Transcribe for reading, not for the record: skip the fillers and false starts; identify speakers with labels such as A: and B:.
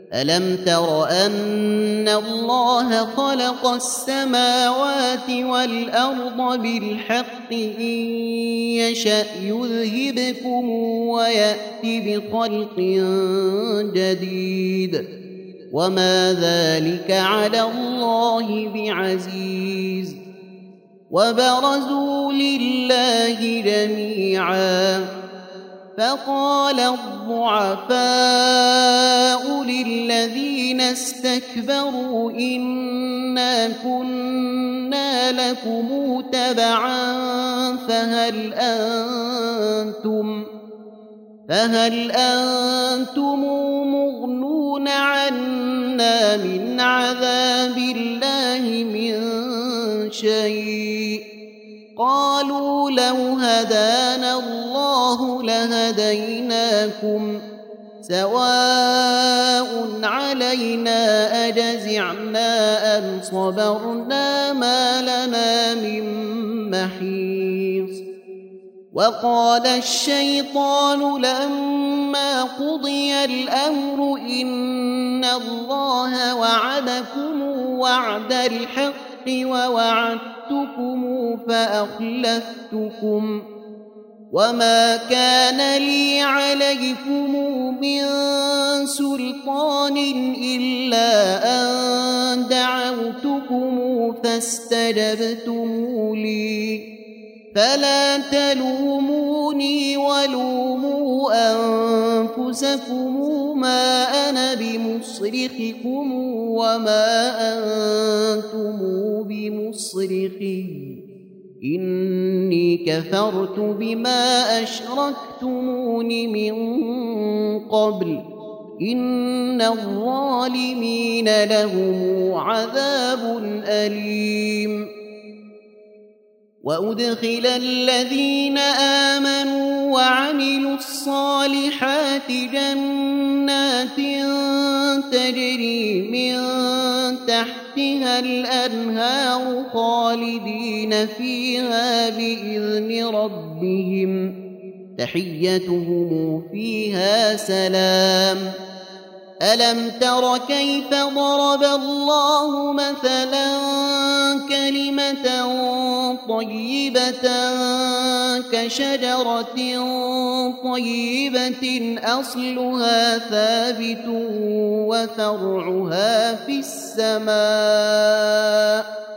A: ألم تر أن الله خلق السماوات والأرض بالحق إن يشأ يذهبكم ويأت بخلق جديد وما ذلك على الله بعزيز وبرزوا لله جميعا فقال الضعفاء للذين استكبروا إنا كنا لكم تبعا فهل أنتم مغنون عنا من عذاب الله من شيء قالوا لو هدانا الله لهديناكم سواء علينا أجزعنا أم صبرنا ما لنا من محيص وقال الشيطان لما قضي الأمر إن الله وعدكم وعد الحق ووعدتكم فأخلفتكم وما كان لي عليكم من سلطان إلا أن دعوتكم فاستجبتم لي فلا تلوموني ولوموا أنفسكم ما أنا بمصرخكم وما أنتم بمصرخي إني كفرت بما أشركتمون من قبل إن الظالمين لهم عذاب أليم وأدخل الذين آمنوا وعملوا الصالحات جنات تجري من تحتها الأنهار خالدين فيها بإذن ربهم تحيتهم فيها سلام ألم تر كيف ضرب الله مثلا كلمة طيبة كشجرة طيبة أصلها ثابت وفرعها في السماء